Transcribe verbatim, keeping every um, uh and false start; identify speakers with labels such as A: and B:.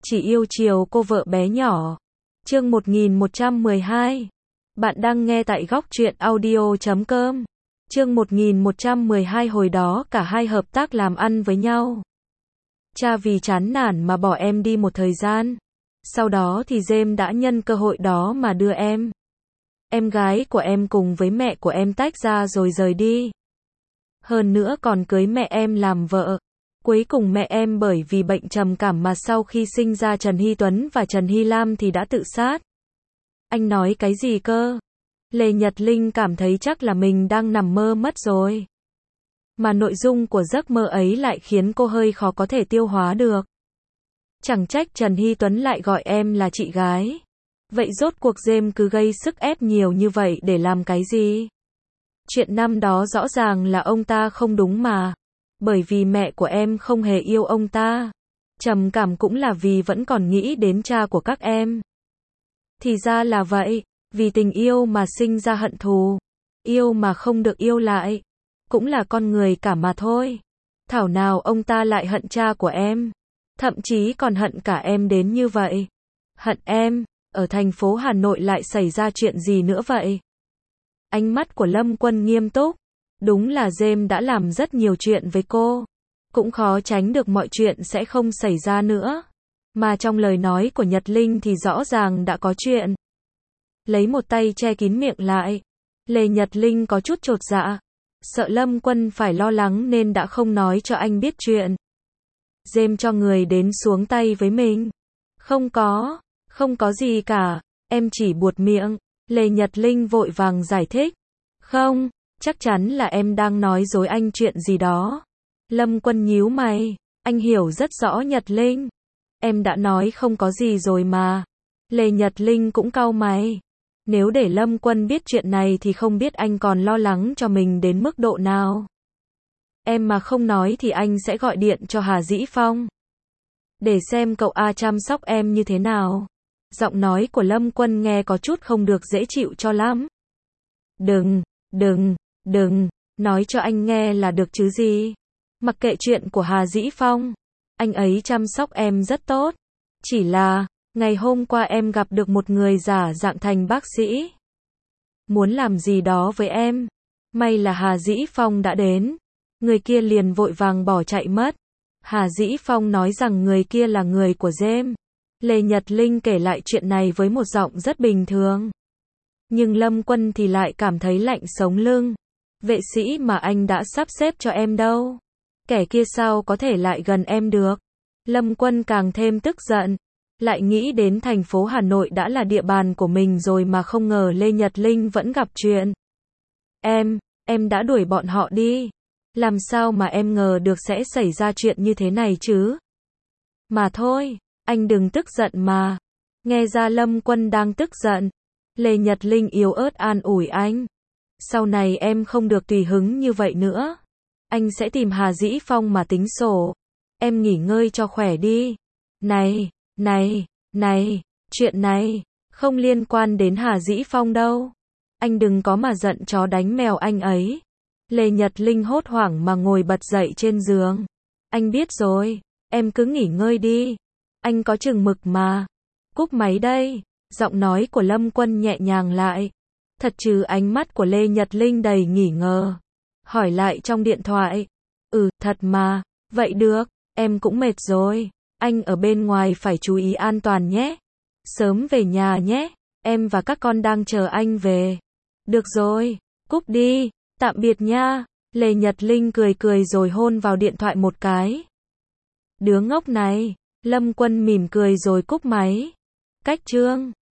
A: chỉ yêu chiều cô vợ bé nhỏ. Chương một nghìn một trăm mười hai. Bạn đang nghe tại góc truyện audio chấm com. Chương một nghìn một trăm mười hai hồi đó cả hai hợp tác làm ăn với nhau. Cha vì chán nản mà bỏ em đi một thời gian. Sau đó thì James đã nhân cơ hội đó mà đưa em. Em gái của em cùng với mẹ của em tách ra rồi rời đi. Hơn nữa còn cưới mẹ em làm vợ. Cuối cùng mẹ em bởi vì bệnh trầm cảm mà sau khi sinh ra Trần Hy Tuấn và Trần Hy Lam thì đã tự sát. Anh nói cái gì cơ? Lê Nhật Linh cảm thấy chắc là mình đang nằm mơ mất rồi. Mà nội dung của giấc mơ ấy lại khiến cô hơi khó có thể tiêu hóa được. Chẳng trách Trần Hy Tuấn lại gọi em là chị gái. Vậy rốt cuộc James cứ gây sức ép nhiều như vậy để làm cái gì? Chuyện năm đó rõ ràng là ông ta không đúng mà. Bởi vì mẹ của em không hề yêu ông ta. Trầm cảm cũng là vì vẫn còn nghĩ đến cha của các em. Thì ra là vậy, vì tình yêu mà sinh ra hận thù. Yêu mà không được yêu lại. Cũng là con người cả mà thôi. Thảo nào ông ta lại hận cha của em. Thậm chí còn hận cả em đến như vậy. Hận em, ở thành phố Hà Nội lại xảy ra chuyện gì nữa vậy? Ánh mắt của Lâm Quân nghiêm túc. Đúng là James đã làm rất nhiều chuyện với cô. Cũng khó tránh được mọi chuyện sẽ không xảy ra nữa. Mà trong lời nói của Nhật Linh thì rõ ràng đã có chuyện. Lấy một tay che kín miệng lại. Lê Nhật Linh có chút chột dạ. Sợ Lâm Quân phải lo lắng nên đã không nói cho anh biết chuyện. James cho người đến xuống tay với mình. Không có, không có gì cả. Em chỉ buột miệng. Lê Nhật Linh vội vàng giải thích. Không, chắc chắn là em đang nói dối anh chuyện gì đó. Lâm Quân nhíu mày. Anh hiểu rất rõ Nhật Linh. Em đã nói không có gì rồi mà. Lê Nhật Linh cũng cau mày. Nếu để Lâm Quân biết chuyện này thì không biết anh còn lo lắng cho mình đến mức độ nào. Em mà không nói thì anh sẽ gọi điện cho Hà Dĩ Phong. Để xem cậu A chăm sóc em như thế nào. Giọng nói của Lâm Quân nghe có chút không được dễ chịu cho lắm. Đừng, đừng, đừng, nói cho anh nghe là được chứ gì. Mặc kệ chuyện của Hà Dĩ Phong. Anh ấy chăm sóc em rất tốt. Chỉ là, ngày hôm qua em gặp được một người giả dạng thành bác sĩ. Muốn làm gì đó với em. May là Hà Dĩ Phong đã đến. Người kia liền vội vàng bỏ chạy mất. Hà Dĩ Phong nói rằng người kia là người của James. Lê Nhật Linh kể lại chuyện này với một giọng rất bình thường. Nhưng Lâm Quân thì lại cảm thấy lạnh sống lưng. Vệ sĩ mà anh đã sắp xếp cho em đâu. Kẻ kia sao có thể lại gần em được. Lâm Quân càng thêm tức giận. Lại nghĩ đến thành phố Hà Nội đã là địa bàn của mình rồi mà không ngờ Lê Nhật Linh vẫn gặp chuyện. Em, em đã đuổi bọn họ đi. Làm sao mà em ngờ được sẽ xảy ra chuyện như thế này chứ? Mà thôi, anh đừng tức giận mà. Nghe ra Lâm Quân đang tức giận. Lê Nhật Linh yếu ớt an ủi anh. Sau này em không được tùy hứng như vậy nữa. Anh sẽ tìm Hà Dĩ Phong mà tính sổ. Em nghỉ ngơi cho khỏe đi. Này, này, này, chuyện này, không liên quan đến Hà Dĩ Phong đâu. Anh đừng có mà giận chó đánh mèo anh ấy. Lê Nhật Linh hốt hoảng mà ngồi bật dậy trên giường. Anh biết rồi, em cứ nghỉ ngơi đi. Anh có chừng mực mà. Cúp máy đây. Giọng nói của Lâm Quân nhẹ nhàng lại. Thật trừ ánh mắt của Lê Nhật Linh đầy nghi ngờ. Hỏi lại trong điện thoại. Ừ, thật mà. Vậy được, em cũng mệt rồi. Anh ở bên ngoài phải chú ý an toàn nhé. Sớm về nhà nhé. Em và các con đang chờ anh về. Được rồi, cúp đi. Tạm biệt nha. Lê Nhật Linh cười cười rồi hôn vào điện thoại một cái. Đứa ngốc này. Lâm Quân mỉm cười rồi cúp máy. Cách chương